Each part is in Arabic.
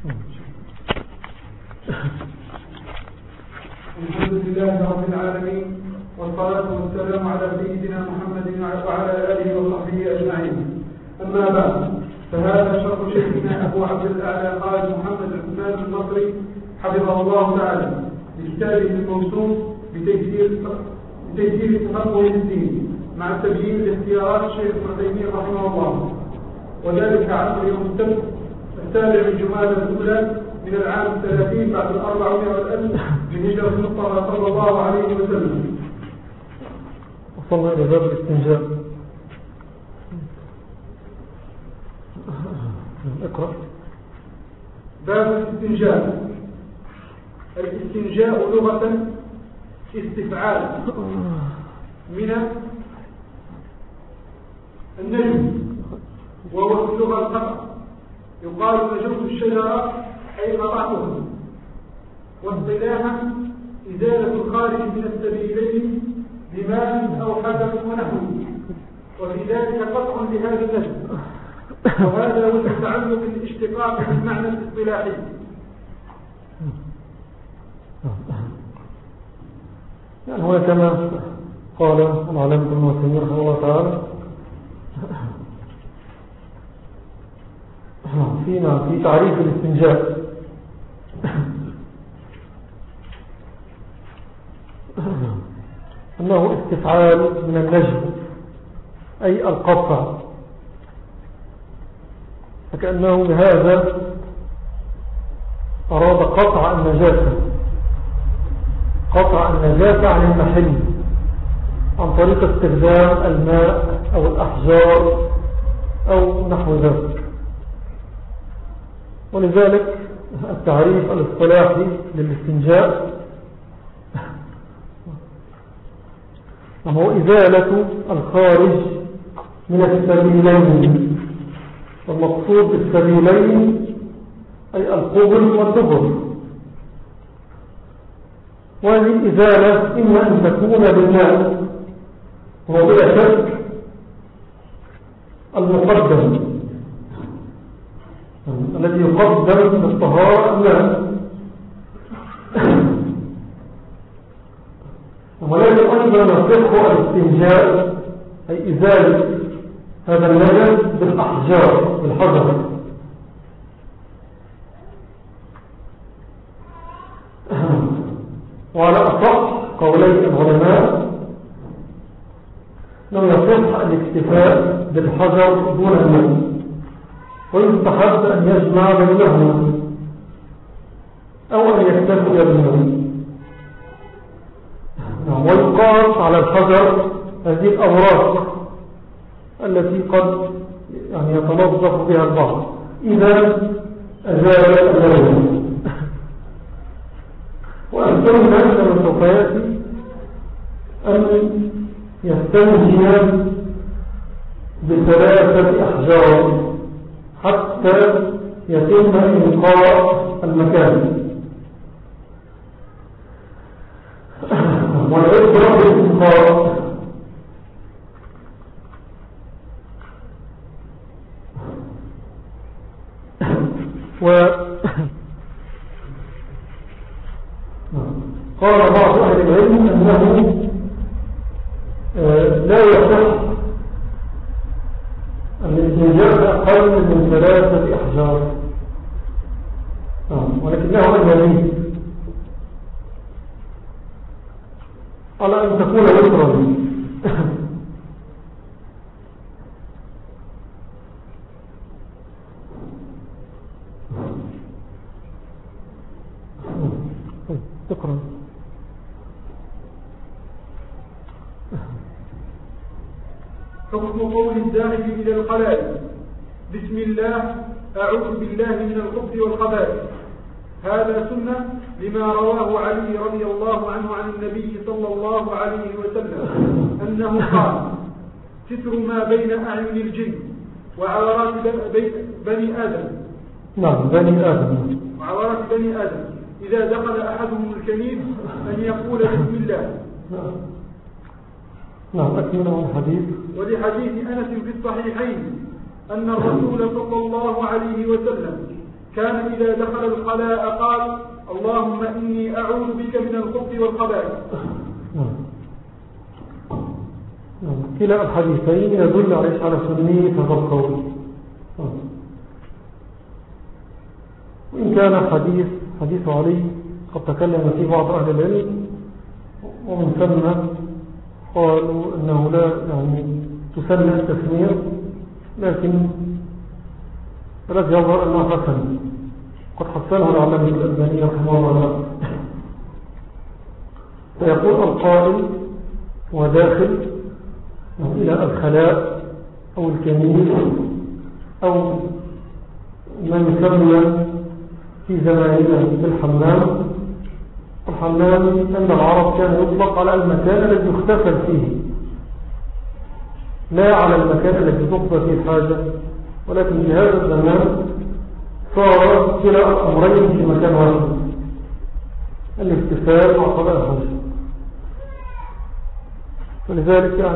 الحمد لله رب العالمين، والصلاة والسلام على سيدنا محمد وعلى آله وصحبه أجمعين. أما بعد، فهذا شرح شيخنا أبو عبد الأعلى قائد محمد عثمان المصري حفظه الله تعالى لكتابه الموسوم بتيسير التفقه للدين مع تبيين الاختيارات الشيخ ابن تيمية رحمه الله، وذلك عصر يوم السبت 7 جمادى الأولى من العام 30 بعد 400 من هجرة المصطفى صلى الله عليه وسلم. وصلنا إلى باب الاستنجاء. اقرأ. باب الاستنجاء. الاستنجاء لغة استفعال من النجم، وهو في اللغة القطع، يقال نجمت الشجرة أي قطعتها، واصطلاحا إزالة الخارج من السبيلين بماء أو حجر ونحوه، وفي ذلك قطع لهذا النجم، وهذا هو تعلق الاشتقاق بالمعنى الاصطلاحي. يعني هو كما قال العلامة ابن تيمية رحمه الله تعالى في تعريف الاستنجاء أنه استفعال من النجم أي القطع، فكأنه بهذا أراد قطع النجاسة، قطع النجاسة عن المحل عن طريق استخدام الماء أو الأحجار أو نحو ذلك. ولذلك التعريف الاصطلاحي للاستنجاء هو إزالة الخارج من السبيلين، والمقصود بالسبيلين أي القبل والدبر. وهذه الإزالة إما أن تكون بالماء، وهو بلا شك المقدم الذي يقدم بالطهارة الماء، ولكن أيضا يصح الاستنجاء أي إزالة هذا النجس بالأحجار بالحجر. وعلى أصح قولي العلماء لم يصح الاكتفاء بالحجر دون الماء، ويستحب أن يجمع بينهما أو أن يكتفي بالماء. ويقاس على الحجر هذه الأوراق التي قد يتنظف بها البعض إذا أزال اللون. وأمثلنا من سوف أن يستنجي ب3 أحجار حتى يتم إنقاء المكان، والعبرة بالإنقاء قال بعض أهل العلم أنه لا يصح أن الاستنجاء أقل من 3 أحجار، ولكنه أجمل على أن تكون وترا. تقرأ. حكم قول الذاهب إلى الخلاء: بسم الله، أعوذ بالله من الخبث والخبائث. هذا سنة لما رواه علي رضي الله عنه عن النبي صلى الله عليه وسلم أنه قال: ستر ما بين أعين الجن وعورات بني آدم. نعم، بني آدم. وعورات بني آدم إذا دخل أحدهم الكنيف أن يقول بسم الله. نعم، أكمل الحديث. ولحديث أنس في الصحيحين أن الرسول صلى الله عليه وسلم كان إذا دخل الخلاء قال اللهم إني أعوذ بك من الخبث والخبائث. كلا الحديثين يدل على سنية هذا القول. وإن كان حديث علي قد تكلم فيه بعض أهل العلم، ومن ثم قالوا أنه لا تسمى التسمية، لكن الذي يظهر أنه حسن، قد حسنه العلامة الألباني رحمه الله. فيقول القائل وداخل إلى الخلاء أو الكمين أو من يسمى في زماننا بالحمام. الحمام عند العرب كان يطلق على المكان الذي يختفل فيه، لا على المكان الذي تقضى فيه الحاجة، ولكن في هذا الزمان صار كلا الأمرين في مكان واحد، الاختفال وقضاء الحاجة. فلذلك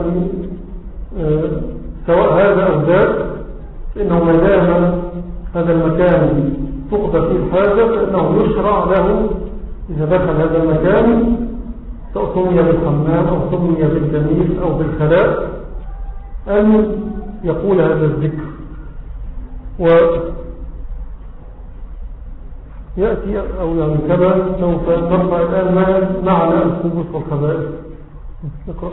سواء هذا أو ذاك، إنه ما دام هذا المكان تقضى فيه الحاجة فإنه يشرع له إذا دخل هذا المكان سمي بالحمام أو سمي بالجميل أو بالخلاء أن يقول هذا الذكر. ويأتي أو كما سوف نرفع الآن معنى الخبث والخبائث. نقرأ.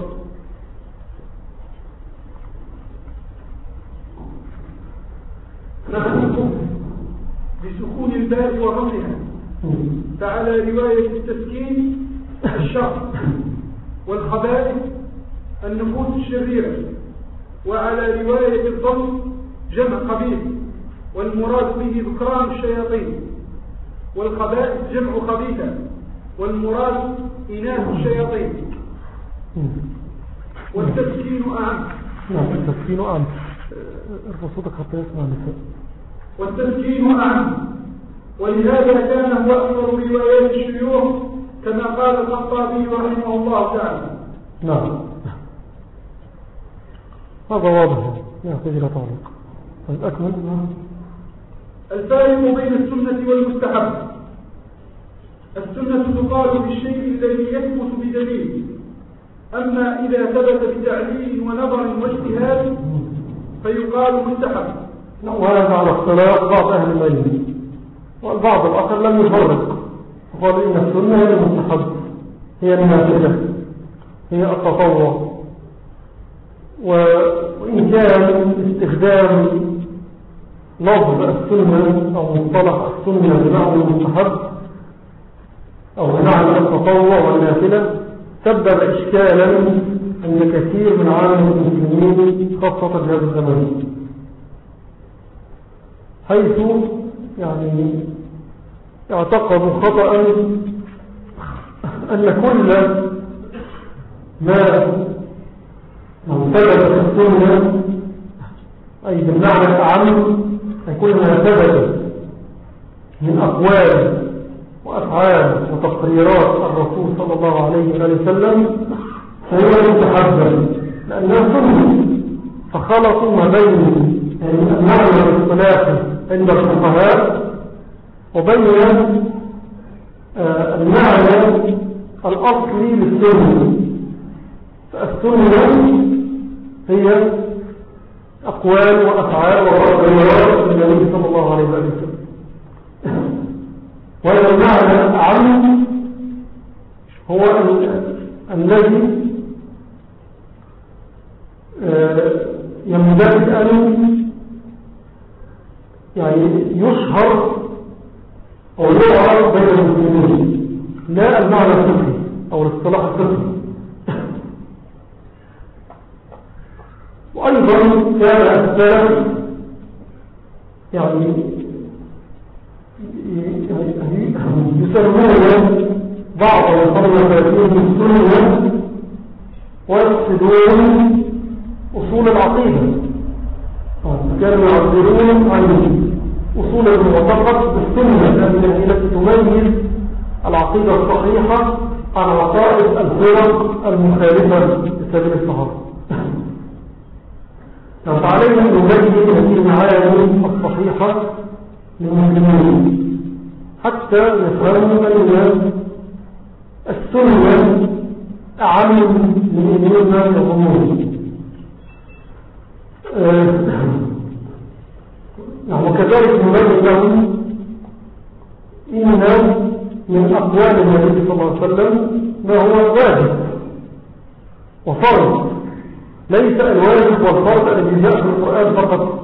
بسكون الباء وضمها، فعلى رواية التسكين الشر، والخبائث النفوس الشريرة، وعلى رواية الضم جمع خبيث، والمراد به ذكران الشياطين، والخبائث جمع خبيثة، والمراد إناث الشياطين. والتسكين أعم. نعم التسكين أعم. الرصودك حتى يسمع نفسه. والتسكين أعم، ولهذا كان هو أكثر روايات الشيوخ كما قال الخطابي رحمه الله تعالى. نعم هذا واضح يحتاج إلى تعليق. طيب أكمل. الفارق بين السنة والمستحب: السنة تقال بالشيء الذي يثبت بدليل، أما إذا ثبت بتعليل ونظر واجتهاد فيقال مستحب. وهذا على اختلاف بعض أهل العلم، والبعض الآخر لم يفرق، فقال إن السنة هي المستحب، هي النافلة، هي التطوع. وإن كان استخدام لفظ السنة أو مصطلح السنة بمعنى المستحب أو بمعنى التطوع والنافلة سبب إشكالا عند كثير من عالم المسلمين خاصة في هذا الزمان، حيث اعتقدوا خطأ أن كل ما ثبت في السنة أي بالمعنى الأعم أن كل ما ثبت من أقوال وأفعال وتقريرات الرسول صلى الله عليه وسلم فهو مستحب لأنها سنة. فخلطوا ما بين المعنى الاصطلاحي عند الفقهاء وبين المعنى الأصلي للسنة. فالسنة هي أقوال وأفعال وتقريرات النبي صلى الله عليه وسلم، وهذا المعنى الأعم هو الذي ينبغي أن يشهر أو يعرف بين المسلمين، لا المعنى الفقهي أو الاصطلاح الفقهي. وأيضا كان السلف يسمون بعض المصنفين بالسنة ويقصدون أصول العقيدة، كانوا يعبرون عن أصول المعتقد بالسنة التي تميز العقيدة الصحيحة عن عقائد الفرق المخالفة لسبيل الصحابة. فعلينا أن نبين هذه المعاني الصحيحة للمسلمين حتى يفهموا أن السنة أعم من ما يظنون. وكذلك نبين لهم إن من أقوال النبي صلى الله عليه وسلم ما هو واجب وفرض، ليس الواجب والفرض الذي جاء في القرآن فقط.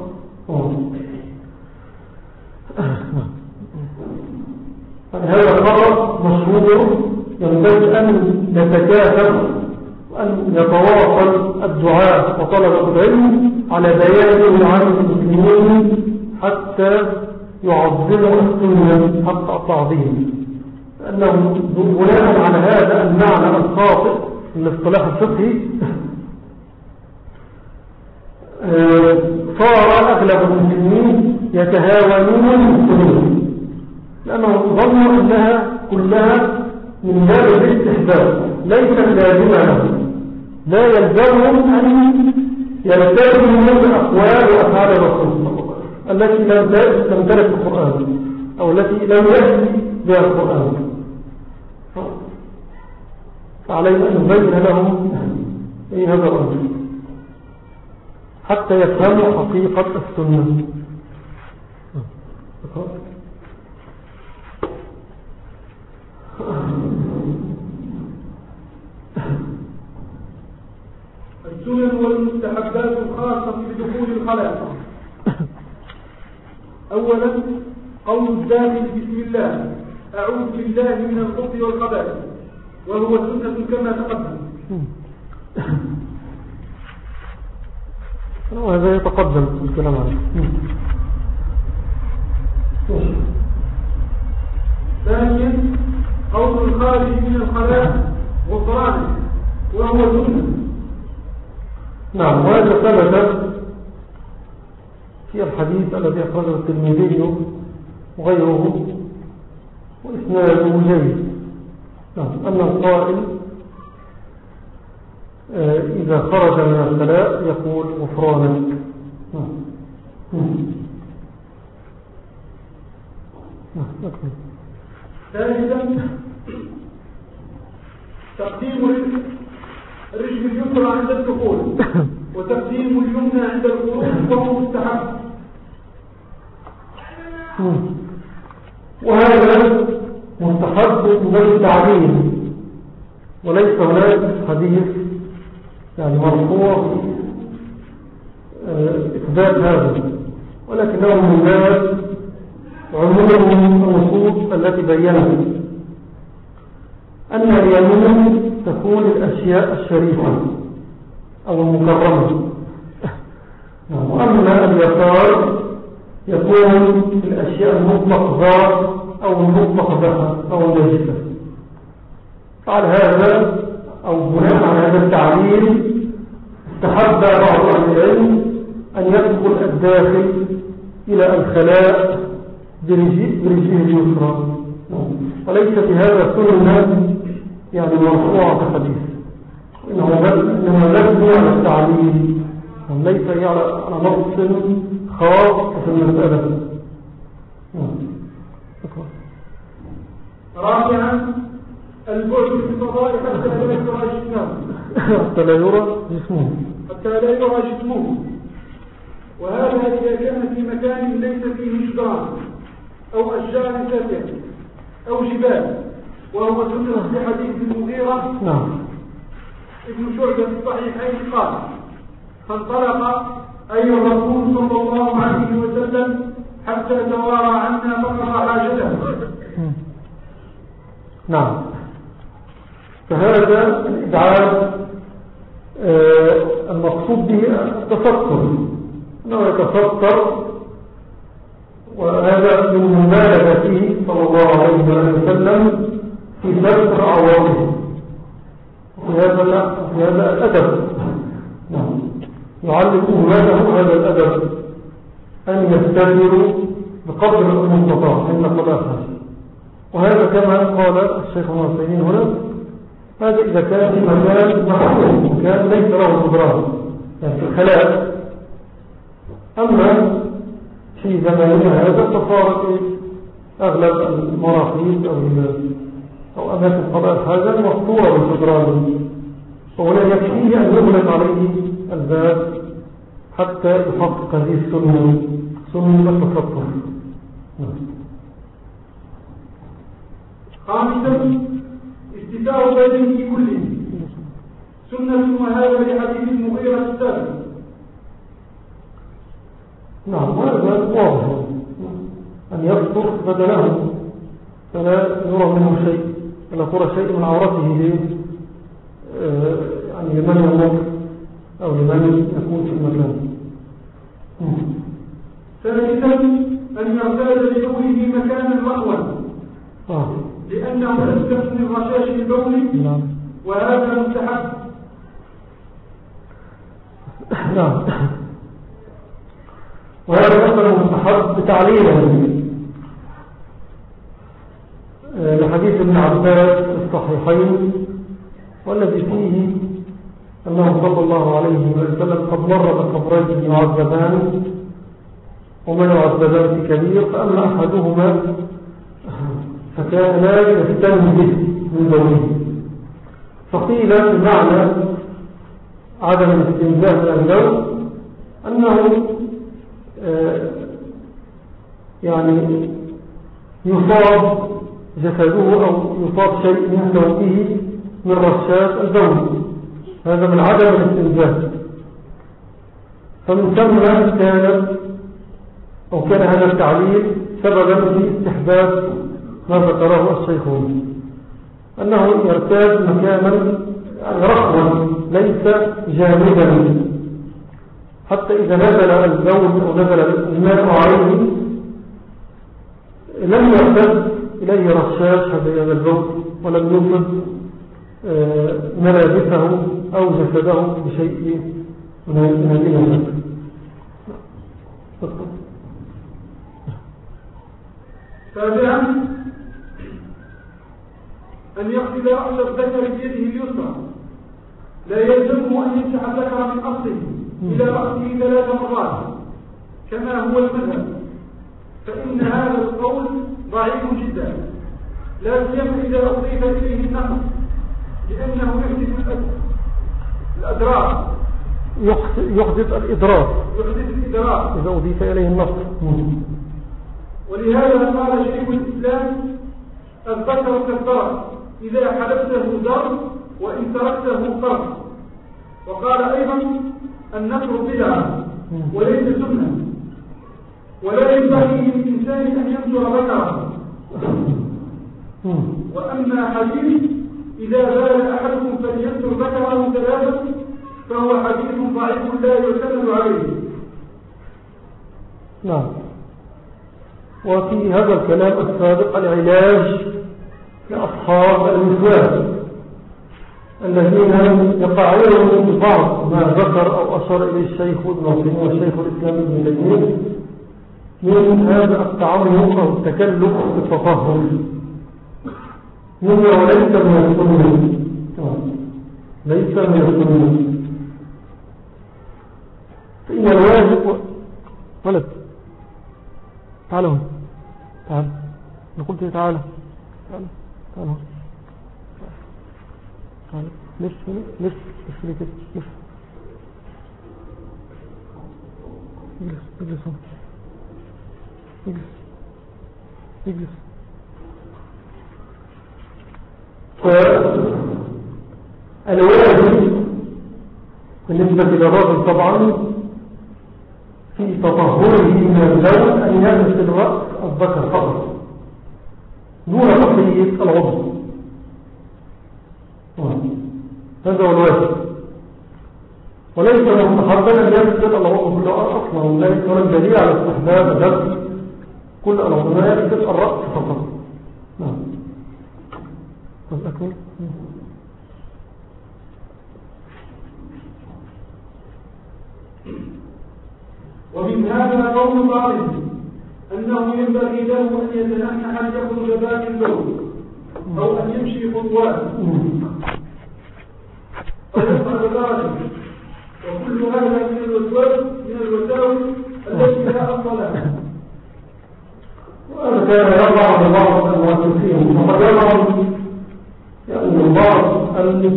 هذا الخبر مشهور، ينبغي أن نتكاثر وأن يتواصل الدعاء وطلبة العلم على بيان عن المسلمين حتى يعظموا السنة حق التعظيم، لأنه بناء على هذا المعنى الخاطئ من الاصطلاح الفقهي صار أغلب المسلمين يتهاونون بالسنة، لأنهم ظنوا أنها كلها من باب الاستحباب ليس لازمة لهم، لا يلزمهم أن يلتزموا بأقوال وأفعال الرسول التي لم تمتلك القرآن أو التي لم يأتي بها القرآن. فعلينا أن نبين لهم هذا الأمر حتى يفهموا حقيقة السنة. السنن والمستحبات الخاصة بدخول الخلاء. أولا قول الداخل بسم الله أعوذ بالله من الخبث والخبائث، وهو سنة كما تقدم. وهذا يتقدم الكلام عليه. ثانيا قول الخارج من الخلاء غفرانه، وهو سنة. نعم، وهذا ثبت في الحديث الذي أخرجه الترمذي وغيره وإسناده جيد. نعم، أن القائل إذا خرج من الخلاء يقول غفرانك. ثالثا تقديم الرجل اليسرى عند الدخول وتقديم اليمنى عند الخروج، وهو مستحب. وهذا مستحب من التعليم، وليس هناك حديث يعني مرفوع إثبات هذا، ولكنه من باب عموم النصوص التي بينت أن اليمين تكون الأشياء الشريفة أو المكرمة، وأما اليسار يكون الأشياء المطلق ذات أو المطلق ذات أو النجسة. فعلى هذا أو بناء على هذا التعليل استحب بعض أهل العلم أن يدخل الداخل إلى الخلاء برجله اليسرى، وليس في هذا سنة يعني مرفوعة كحديث، إنما لازم على التعليل وليس على نص خاص في المسألة. رابعا البعد في الفضاء حتى لا يرى جسمه، حتى لا يرى جسمه، وهذا إذا كان في مكان ليس فيه جدران أو أشجار سافرة أو جبال، وهو سنة في حديث المغيرة ابن شعبة في الصحيحين قال: فانطلق أي الرسول صلى الله عليه وسلم حتى توارى عنا فقضى حاجته. نعم، فهذا الإبعاد المقصود به التفكر، أنه يتفكر، وهذا من مبالغته صلى الله عليه وسلم في ستر عورته، وفي هذا الأدب. يعلم أمته هذا الأدب أن يستدروا بقدر المستطاع إن قضاء. وهذا كما قال الشيخ المعصرين هنا، هذا إذا كان في مكان محفوظ مكان ليس له جدران يعني في الخلاء. أما في زماننا هذا فصارت أغلب المراحيض أو أماكن قضاء الحاجة مفطورة بالجدران، ولا يكفيه أن يغلق عليه الباب حتى يحقق هذه السنة، سنة التفطر. خامسا استتار بدنه كله سنة، وهذا لحديث المغيرة السابق. نعم، هذا واضح أن يفطر بدنه فلا يرى منه شيء، ولا ترى شيء من عورته يعني لمن يمر أو لمن يكون في المكان. ثالثا أن يرتاد لبوله مكانا رخوا لأنه أسلم من رشاش البول، وهذا مستحب. نعم، وهذا أصلا مستحب بتعليله لحديث ابن عباس الصحيحين، والذي فيه أنه صلى الله عليه وسلم قد مر بقبرين يعذبان وما يعذبان في كبير، فأما أحدهما فكان لا يستنزه من بوله، فقيل بمعنى عدم الاستنزاه من البول أنه يعني يصاب جسده أو يصاب شيء من ثوبه من رشاش البول، هذا من عدم الاستنزاه. فمن ثم كان هذا التعليل سببا في استحباب ما ذكره الشيخون، أنه يرتاد مكانا رخوا ليس جامدا، حتى إذا نزل البول أو نزل الماء عليه لم يرتد إليه رشاش هذا البول، ولم يصب ملابسه أو جسده بشيء من هذه. سابعا أن يغسل رأس الذكر بيده اليسرى، لا يلزمه أن يمسح الذكر من أصله إلى رأسه 3 مرات كما هو المذهب، فإن هذا القول ضعيف جدا، لا سيما إذا أضيف إليه النقص، لأنه يحدث الأدراك، يحدث الإدراك إذا أضيف إليه النقص. ولهذا قال شيخ الإسلام: الذكر كالدرك، إذا حلبته ضرب وإن تركته فرق. وقال أيضا: النشر بدعة وليس سنة، ولا ينبغي للإنسان أن ينشر ذكره. وأما حديث إذا بال أحدكم فلينشر ذكره 3 فهو حديث ضعيف لا يعتمد عليه. نعم. وفي هذا الكلام السابق العلاج لأصحاب الوسواس الذين يقعون في بعض ما ذكر أو أشار إليه الشيخ ابن عثيمين والشيخ الإسلام ابن تيمية من هذا التعمق أو التكلف بالتطهر، منه وليس من السنة، ليس من السنة. فإن الواجب ولد تعالوا هنا، تعال، نقول لك تعال تعال تعال هنا، تعال لف لف لف لي كده، لف اجلس هنا، اجلس. فالواجب بالنسبة للرجل طبعا في تطهره من اللون أن يغسل رأس الذكر فقط دون بقية العضو، هذا هو الواجب. وليس مستحبا أن يغسل العضو كله أصلا، ليس من دليل على استحباب غسل كل العضو، ما يغسل الرأس فقط. أكمل. ومن هذا قول بعضهم أنه ينبغي له أن يتنحى أن يخرج باقي البول أو أن يمشي خطوات أو يفعل ذلك، وكل هذا من الوساوس التي لا أصل لها، كان يضع ببعض المؤسسين وقد يضع يعني بعض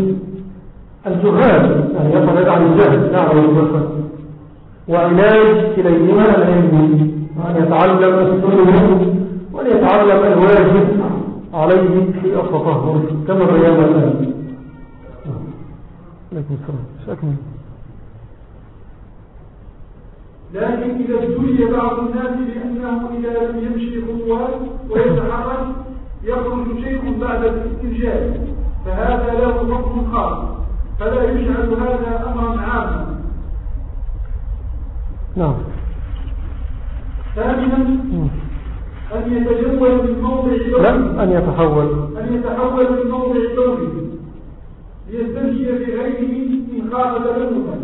الجهال يعني يقعد عن الجهل نعم والبصر وعلاج كليهما العلم وأن يتعلم السنة وأن يتعلم الواجب عليه في التطهر كما بينا الآن. عليكم السلام. شكرا. لكن إذا ابتلي بعض الناس بأنه إذا لم يمشي خطوات ويتحرك يخرج شيء بعد الاستنجاب فهذا له حكم خاص فلا يجعل هذا أمرا عاما. نعم. ثانيا أن يتجول من موضع لا أن يتحول من موضع بوله ليستنجي بغيره إن خاف تلوثا.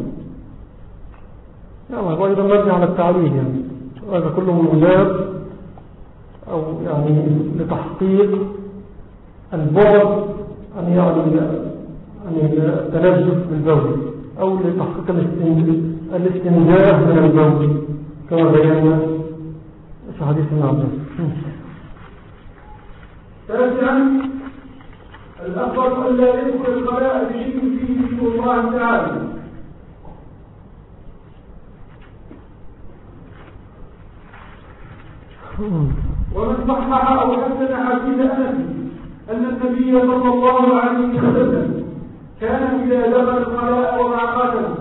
نعم هو أيضا مبني على التعليل يعني هذا كله مجاب أو يعني لتحقيق البعد أن التنجس بالبول أو لتحقيق الاستنجاء من البول كما بينا في حديث ابن عباس. تاسعا الأفضل أن لا يدخل الخلاء بشيء فيه ذكر الله تعالى. ومن صحح أو حسن حديث أنس أن النبي صلى الله عليه وسلم كان إذا دخل الخلاء وما قاتله.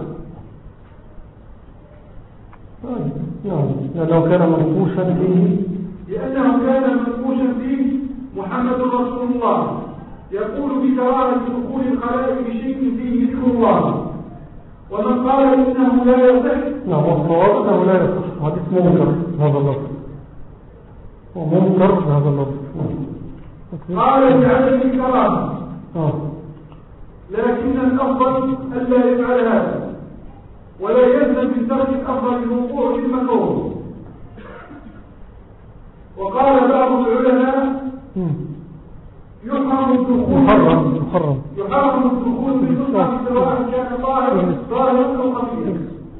لأنه كان منقوشا فيه محمد رسول الله يقول بكراهة دخول الخلاء بشيء فيه ذكر الله. ومن قال إنه لا يصح نعم والصواب أنه لا يصح حديث منكر هذا اللفظ ومنكر هذا اللفظ. قال بعدم الكراهة لكن الأفضل ألا يفعل هذا ولا يلزم من ترك الأفضل الوقوع في المكروه. وقال بعض العلماء يحرم الدخول بالنصح سواء كان ظاهرا أو خفيا.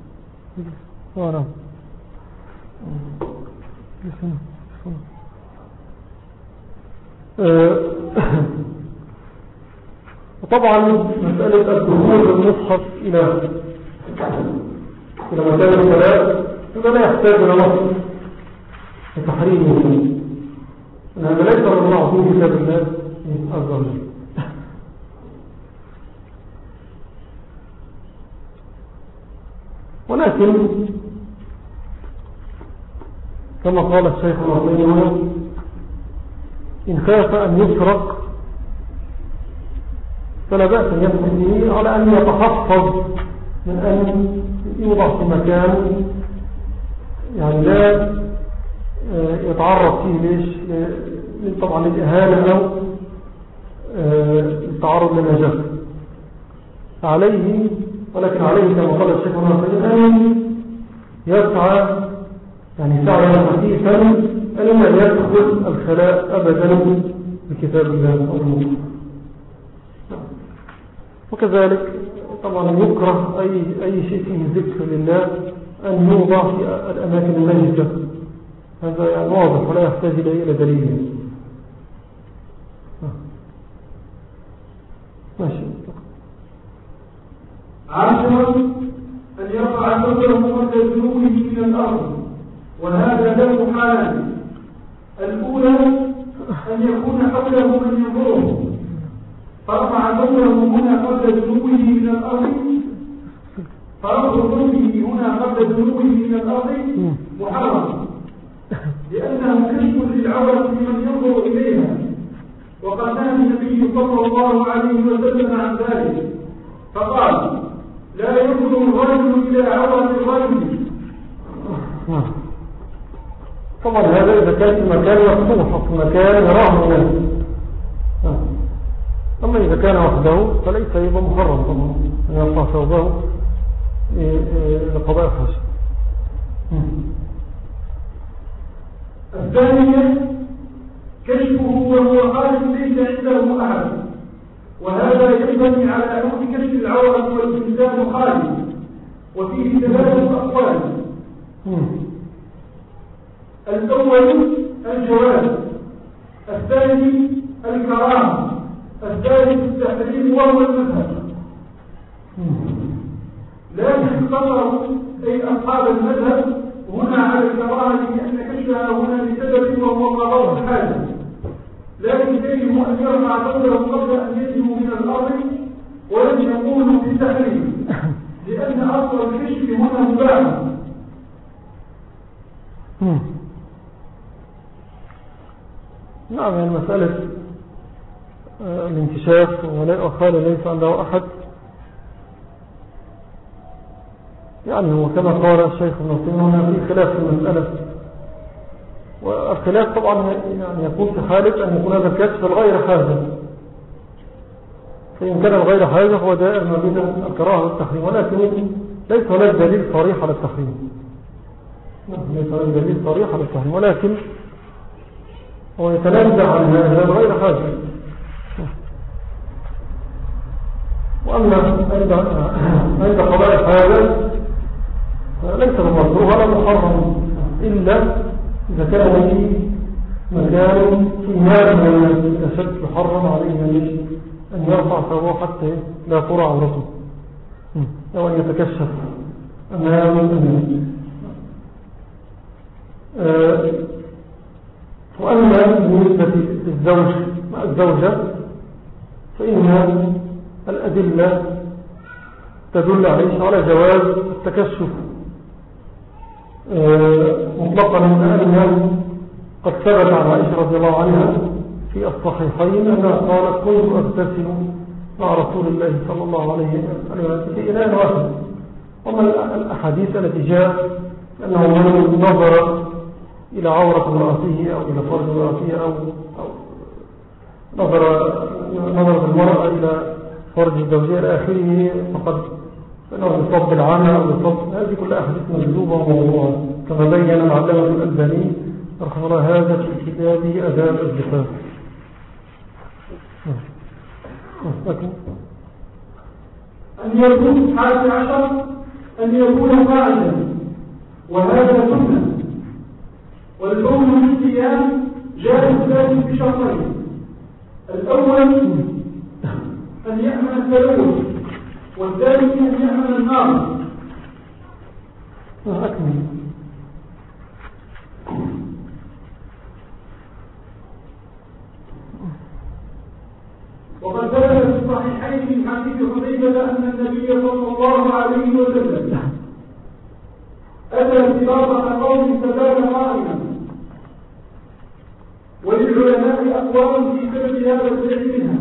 وطبعا مسألة الدخول بالمصحف إلى مكان الصلاة هذا لا يحتاج إلى نص لتحريمه هذا ليس الله في كتاب الله عز وجل. ولكن كما قال الشيخ الرحمن إن خاف أن يسرق فلا بأس أن يدخل به على أن يتحفظ من أن يوضع في مكان يعني لا يتعرض فيه ليش طبعا للإهانة أو التعرض للنجاسة عليه. ولكن عليه كما قال الشيخ أن يسعى يعني سعى خفيفا أن لا يدخل الخلاء أبدا بكتاب الله أو المصحف. وكذلك طبعا يكره أي شيء فيه ذكر لله أن يوضع في الأماكن المنجدة هذا يعني واضح ولا يحتاج إلى دليل. ماشي. عاشرا أن يرفع صدره قبل ذنوبه من الأرض وهذا له حالان. الأولى أن يكون حوله من ينظره فرفع صدره هنا قبل ذنوبه من الأرض فرفع صدره هنا قبل ذنوبه من الأرض محرم لأنه كشف للعورة لمن ينظر إليها. وقد نهى النبي صلى الله عليه وسلم عن ذلك فقال لا ينظر الرجل إلى عورة الرجل. طبعا هذا إذا كان في مكان مفتوح أو في مكان يراه الناس. أما إذا كان وحده فليس يبقى محرم طبعا أن يرفع ثوبه لقضاء الحاجة. الثانية كشفه وهو خارج ليس عنده أحد وهذا ينبني على حكم كشف العورة والإنسان خارج وفيه ثلاثة أقوال. الأول الجواز الثاني الكرامة، الثالث التحريم وهو المذهب. لكن قرروا أي أصحاب المذهب هنا على الكراهة لأن كشفها هنا لسبب وهو قضاء الحاجة، لكن يجب أن يرفع ثوبه قبل أن يجب من الأرض ولم يقولوا بالتحريم لأن أصل الكشف هنا مباح. نعم، يعني مسألة الانكشاف وقال ليس عنده أحد، يعني هو كما قال الشيخ ابن تيمية في خلاف في المسألة، والخلاف طبعا يعني يكون في حالة أن يكون هذا الكشف الغير حاجة، فإن كان الغير حاجة هو دائر ما بين الكراهة والتحريم، ولكن ليس هناك دليل صريح على التحريم، ليس هناك دليل صريح على التحريم، ولكن هو يتنازع عن هذا الغير حاجة. وأما عند قضاء الحاجة ليس بمكروه ولا محرم إلا إذا كان في مكان في مال من الناس أشد محرم عليه أن يرفع ثوبه حتى لا ترى عورته أو أن يتكشف أمام الناس. وأما بالنسبة للزوجة فإن الأدلة تدل على جواز التكشف مطلقا، لأنه قد ثبت عن عائشة رضي الله عنها في الصحيحين أنها قالت كنت أغتسل مع رسول الله صلى الله عليه وسلم في إناء واحد. وما الأحاديث التي جاء أنه من نظر إلى عورة امرأته أو إلى فرج امرأته أو نظر المرأة إلى فرج زوجها إلى آخره فقد أنه يصب العامة أو يصب، هذه كلها أحاديث مجذوبة وموضوعة كما بين العلامة الألباني رحمه الله هذا في كتابه آداب الزفاف. أن يكون 11 أن يكون قاعدا، وهذا سنة، والكون في الصيام جاء الثالث بشرطين: الأول أن يأمن التلوث، والثاني أن يأمن النار. وقد ثبت في الصحيحين من حديث حذيفة أن النبي صلى الله عليه وسلم أتى سباطة قوم فبال قائما، وللعلماء أقوال في سبب هذا الفعل منها: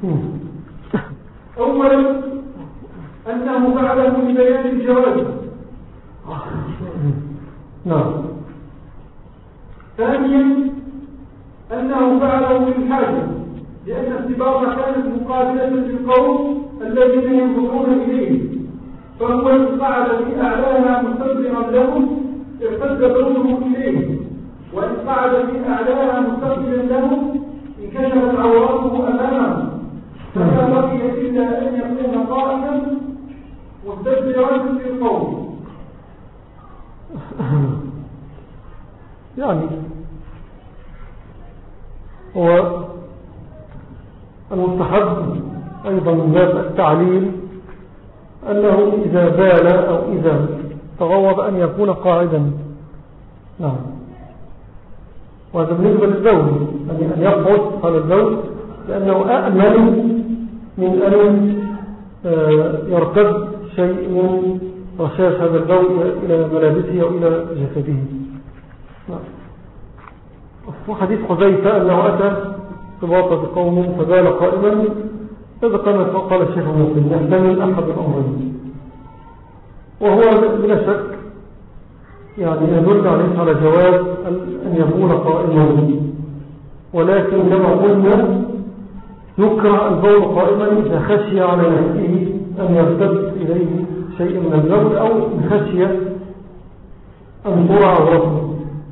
أولا أنه فعله لبيان الجواز، ثانيا أنه فعله للحاجة، لأن السباطة كانت مقابلة للقوم الذين ينظرون إليه، فهو إن قعد في أعلاها مستبرا لهم ارتد بوله إليه، وإن قعد في أعلاها مستقبلا لهم انكشفت عوراته أمامه، فلا بقي إلا أن يكون قائما مستبرا للقوم. يعني هو المستحب أيضا من باب التعليل أنه إذا بال أو إذا تغوض أن يكون قاعدا. نعم، وهذا بالنسبة للزوج أن يقعد على الزوج، لأنه أأمن من أن يرتد شيء من رشاش هذا الزوج إلى ملابسه أو إلى جسده. نعم. وحديث حذيفة أنه أتى سباطة قوم فبال قائما، هذا كما قال الشيخ المسلم يحتمل أحد الأمرين، وهو بلا شك يعني يدل على جواز أن يكون قائما، ولكن كما قلنا يكره البول قائما إذا خشي على نفسه أن يرتد إليه شيء من الزوج أو خشية أن ترى عورته،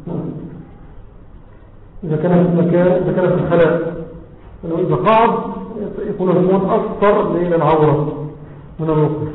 إذا كان في مكان، إذا كان في الخلاء، لأنه إذا قعد يكون المون أكثر إلى العورة من الوقف.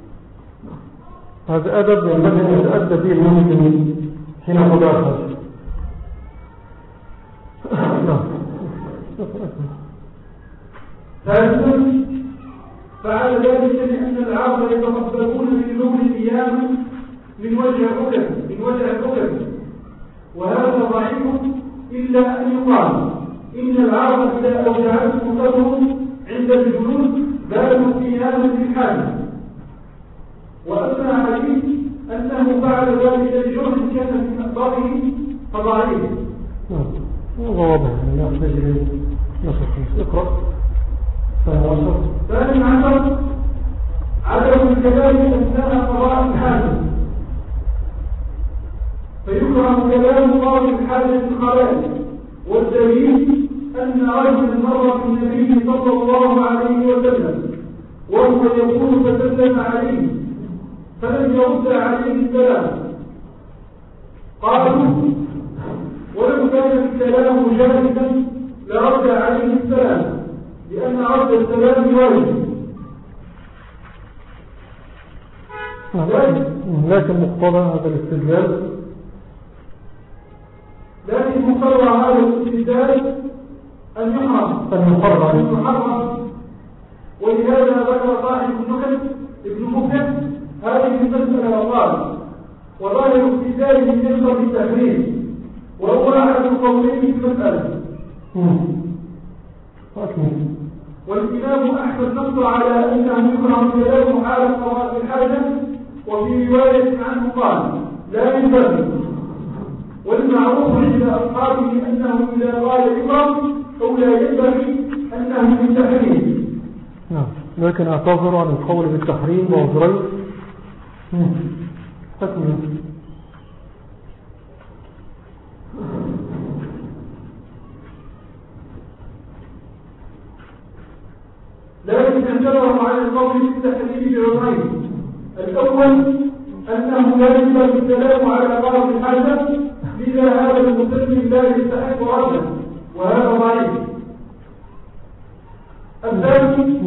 هذا أدب ينبغي أن يتأدى به المسلمين حين قضاء الحاجة. ثالثا فعل ذلك لأن العرب يتقبلون من لون القيام من وجه الركب وهذا ضعيف إلا أن يقال إن العرب إذا أوجعتهم قدرهم عند الجلوس باتوا قياما بالحاجة. وأما حديث أنه فعل ذلك لجرح كان في أخباره فضعيف. واضح لا يحتاج إليه نصف. اقرأ. ثاني عشر عدم الكلام أثناء قضاء الحاجة، فيكره كلام قاضي الحاجة الخلائق، والدليل أن رجلا مر بالنبي صلى الله عليه وسلم وهو يقول فسلم عليه فلم يرد عليه السلام. قالوا ولو كان الكلام جاهزا لرد عليه السلام لأن رد السلام واجب. لكن مقتضى هذا الاستدلال أن يحرم ولهذا ذكر صاحب ابن مكتب هذه المسألة وقال وظاهر في ذلك ينظر بالتحريم وهو أحد القولين في المسألة. والإمام أحمد نص على أنه يكره الكلام حال قضاء الحاجة، وفي رواية عنه قال لا ينبغي. والمعروف عند أصحابه أنه إذا قال يكره أو لا ينبغي أنه بالتحريم. لكن أعتذر عن القول بالتحريم وعذرين. تكمل. لكن اعتبروا على القول بالتحريم بعذرين. الأول أنه لا ينبغي الكلام على غرض الحاجة إذا هذا المسلم لا يستحق رده وهذا ضعيف. الثاني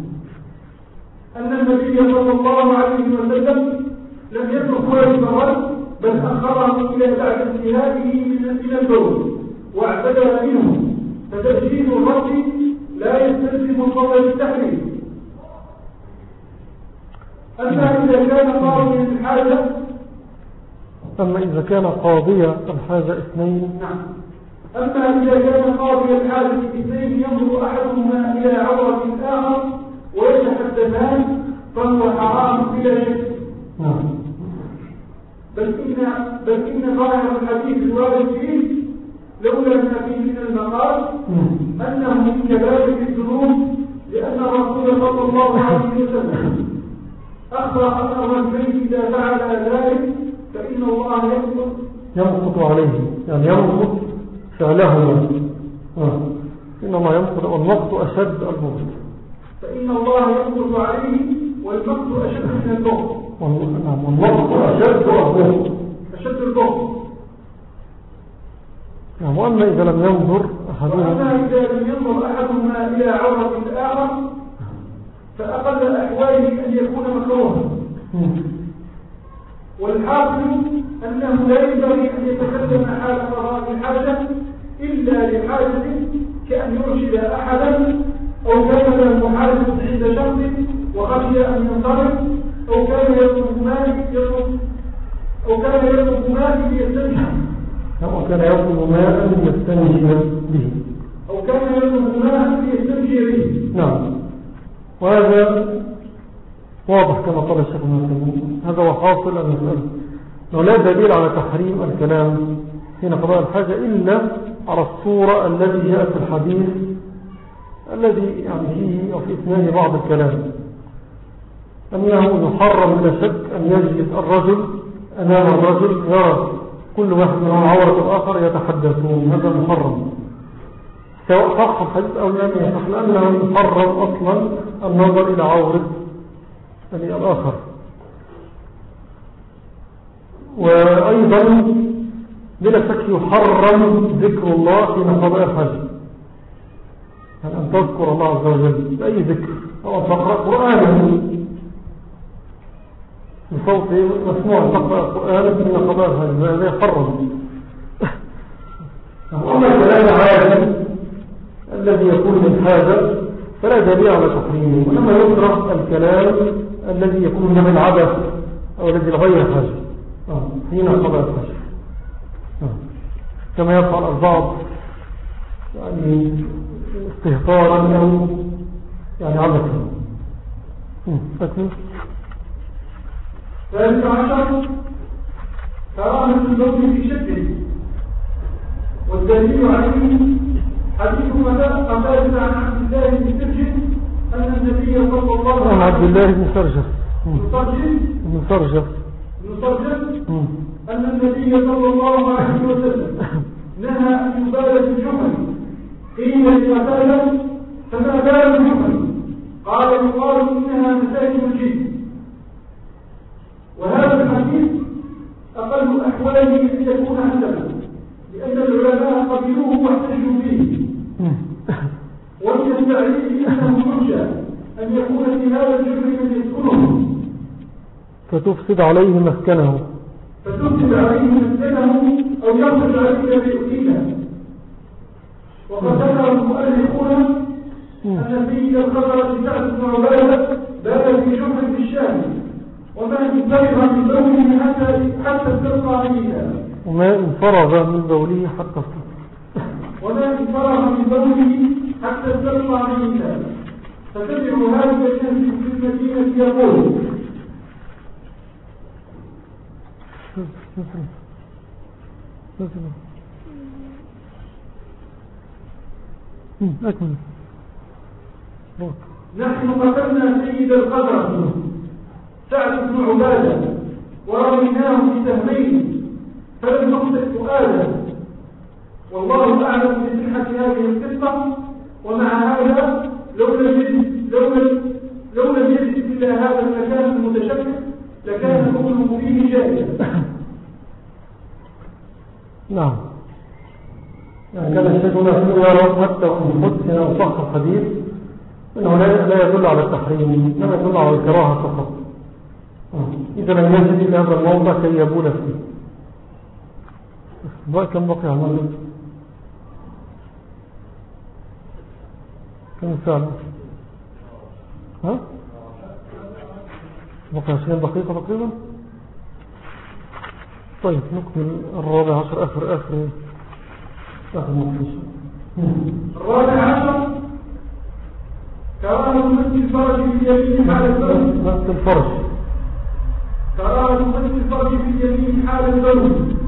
أن النبي صلى الله عليه وسلم لم يترك واجب الرد بل أخره إلى بعد انتهائه من البول واعتذر منه، فتجديد الرد لا يستلزم القول بالتحريم. أما إذا كان قاضي الحاجة اثنين. أما إذا كان قاضي الحاجة اثنين ينظر أحدهما إلى عورة الآخر ويتحدثان فهو حرام بلا شك. بل إن ظاهر الحديث الوارد فيه لولا ما فيه من المقال أنه من كبائر الذنوب، لأن الرسول صلى الله عليه وسلم أخبر أن الرجلين إذا فعل ذلك فإن الله يمقت عليه، يعني يمقت فعلهما. إن الله يمقت، والمقت أشد البغض. فإن الله يمقت عليه والمقت أشد من البغض. والمقت أشد البغض. وأما إذا لم ينظر أحدهما إلى عورة الآخر فأقل الأحوال أن يكون مكروها. والحاصل أنه لا ينبغي أن يتكلم حال قضاء الحاجة إلا لحاجة كأن يرشد أحدا، أو كان له حاجة عند شخص وخشي أن ينصرف، أو كان يطلب مال ليستنجي، أو كان يطلب ماء يستنجي به. نعم. وهذا واضح كما قال الشيخ المسلمين. هذا هو حاصل المسألة، لا دليل على تحريم الكلام حين قضاء الحاجة إلا على الصورة الذي جاء في الحديث الذي يعني فيه أو في إثنان بعض الكلام، أنه يحرم بلا شك أن يجلس الرجل أمام الرجل يرى كل واحد من عورة الآخر يتحدثون، هذا محرم سواء صح الحديث أو لم يصح، لأنه يحرم أصلا النظر إلى عورة الآخر. وأيضا بلا شك يحرم ذكر الله في قضاء الحاجة، أن تذكر الله عز وجل بأي ذكر أو أن تقرأ قرآنا بصوت مسموع، تقرأ قرآنا في قضاء الحاجة، هذا يحرم. أما الكلام عادي الذي يكون من حاجة فلا دليل على تحريمه، وإنما يكره الكلام الذي يكون من العبث أو الذي لغير حاجة حين قضاء الحاجة، كما يفعل البعض يعني استهتارا أو يعني عبثا. أكمل. ثالث عشر كراهة اللون في شكله، والدليل عليه حديث قتادة عن عبد الله بن سرجس أن النبي صلى الله عليه وسلم عبد الله بن سرجس أن النبي صلى الله عليه وسلم نهى أن يبال بالجمل. قيل لقتادة فما بال الجمل؟ قال يقال إنها مساجد الجن. وهذا الحديث أقل أحواله أن يكون حسنا، لأن العلماء قبلوه واحتجوا فيه، ومن التعليل أنه يرجى أن يكون في هذا الجبر من يسكنه فتفسد عليه مسكنه أو يخرج عليه بيؤتينا. وقد ذكر المؤلفون أن سيد الخطرة سعد بن عبادة بات في جبر بالشام، وما انفرغ من بوله حتى استرقى ميتا، وما انفرغ من بوله حتى استرقى ميتا. فتبعوا هذا الذي في المدينة يقول أكمل. نحن قتلنا سيد الخضر سعد بن عبادة ورميناه بسهمين فلم نقتل فؤادا، والله أعلم بصحة هذه القصة. ومع هذا لو لم يجد إلا هذا المكان المتشكل لكان حكمه فيه جائزا. نعم، يعني كان الشيخ هنا يرى حتى القدس أو صح الحديث أنه لا يدل على التحريم، إنما يدل على الكراهة فقط، إذا لم يجد إلا هذا الموضع كي يبول فيه. كم بقي عمال كم ساعة؟ بقي 20 دقيقة تقريبا. طيب نكمل 14 آخر مخلص. 14 كراهة مس الفرج في اليمين حال الفرج. كراهة مس الفرج في اليمين حال الفرج،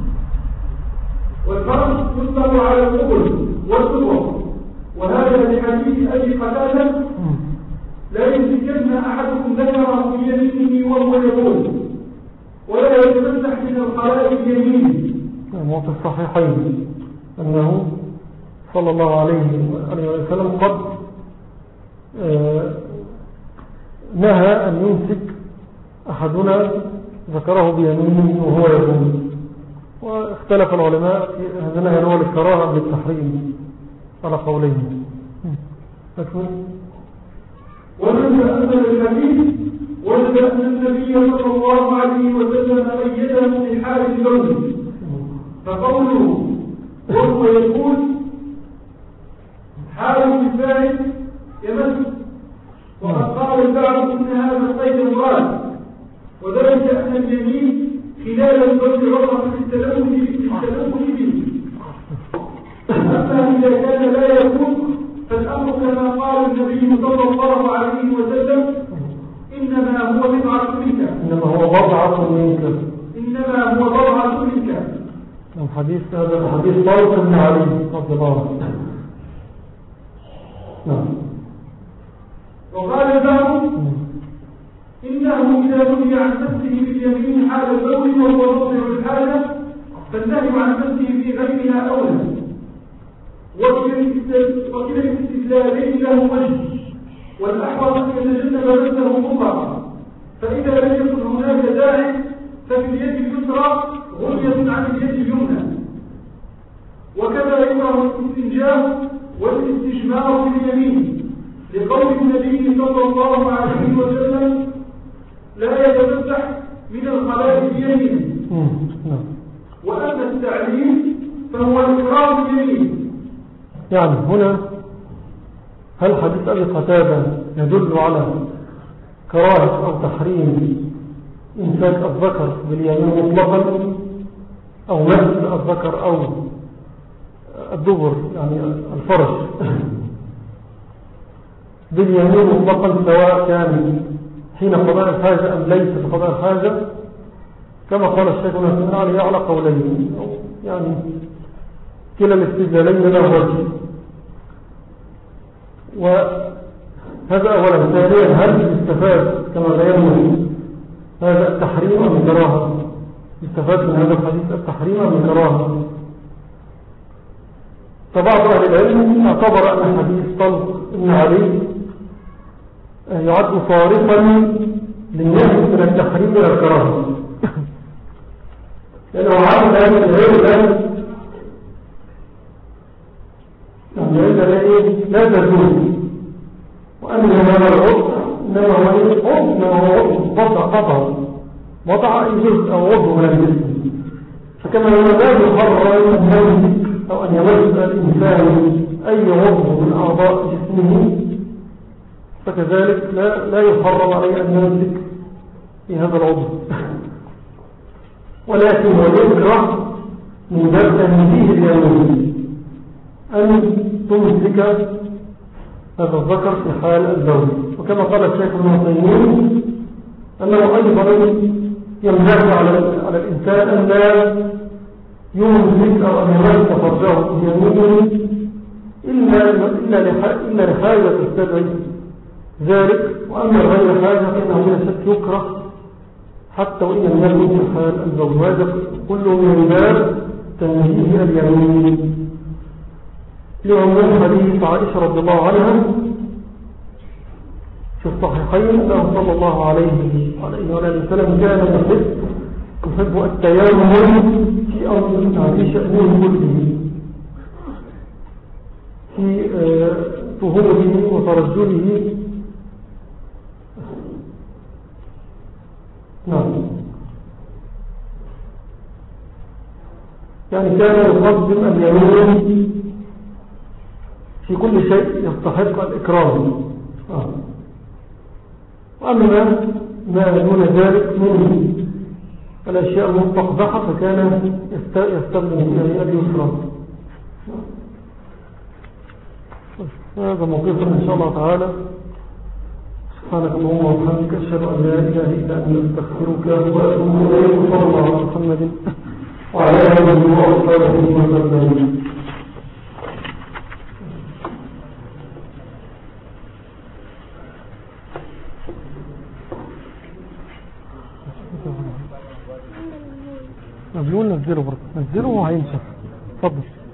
والفرج يطلق على القبل والصبر، وهذا لحديث أبي قتادة لا يمسكن أحدكم ذكره بيمينه وهو يقول ولا يتمسح من الخلائق بيمينه. وفي الصحيحين أنه صلى الله عليه وسلم قد نهى أن يمسك أحدنا ذكره بيمينه وهو يقول، واختلف العلماء هذا نهى هو للكراهة بالتحريم على قولين. ومن تأمل الحديث وجد أن النبي صلى الله عليه وسلم أيده في حال الجوز، فقوله وهو يقول حال الفاعل يمس. وقد قال البعض إن هذا القيد مراد، وذلك أن اليمين خلال القول عرض في التلوث به، أما إذا كان لا يكون فالأمر كما قال النبي صلى الله عليه وسلم إنما هو بضعة منك. إنما هو بضعة منك. الحديث هذا حديث طارق بن علي رضي الله عنه. نعم. وقال البعض إنه إذا نهي عن نفسه باليمين حال البول وهو موضع الحاجة فالنهي عن نفسه في غيرها أولى، وكلا الاستدلالين له وجه، والأحوط أن يتجنب نفسه مطلقا، فإذا لم يكن هناك داعي ففي اليد اليسرى غنية عن اليد اليمنى. وكذا يكره الاستنجاء والاستجمار باليمين لقول النبي صلى الله عليه وسلم لا يتمسح من الخلاء بيمينه. وأما التعليم فهو الإقرار باليمين. يعني هنا هل حديث أبي قتادة يدل على كراهة أو تحريم إمساك الذكر باليمين مطلقا أو مسك الذكر أو الدبر يعني الفرج باليمين مطلقا سواء كان حين قضاء الحاجة أم ليس في قضاء الحاجة، كما قال الشيخ نسمع عليه على قولين يعني كلا الاستدلالين له وجه. وهذا أولا. ثانيا هل يستفاد كما بينا هذا التحريم أم الكراهة؟ يستفاد من هذا الحديث التحريم أم الكراهة؟ فبعض أهل العلم اعتبر أن حديث طلق بن علي يعد صارفا للنهي من التحريم إلى الكراهة، لأنه عاد هذا العلم لا تزول، وأن هذا العضو إنما هو وضع أي جزء أو عضو من الجسم. فكما لو لا يحرم أن أو أن يمس الإنسان أي عضو من أعضاء جسمه، فكذلك لا يحرم عليه أن يمسك في هذا العضو، ولكن يكره من باب تنزيه اليمين أن تمسك هذا الذكر في حال الزوج. وكما قال الشيخ ابن تيمية أنه أيضا ينبغي على الإنسان أن لا يمسك أو أن يمسك فرجه بيمينه إلا لحاجة تستدعي ذلك، وأما غير حاجة فإنه لا شك يكره حتى وإن لم يكن في حال الزوج. هذا كله من باب تنزيه اليمين لعموم حديث عائشة رضي الله عنها في الصحيحين أنه صلى الله عليه وسلم كان يحب التيامن في أمر في شأنه كله، في طهوره وترجله. نعم، يعني كان يقدم اليمين في كل شيء يستحق الإكرام. وأما ما دون ذلك من الأشياء المستقبحة فكان يستخدم فيها اليسرى. هذا موقفنا إن شاء الله تعالى. سبحانك اللهم وبحمدك أشهد أن لا إله إلا أنت أستغفرك وأتوب إليك. صلى الله على محمد وعلى آله وصحبه وسلم. بيقول نزله برضه، نزله وهينشف. اتفضل.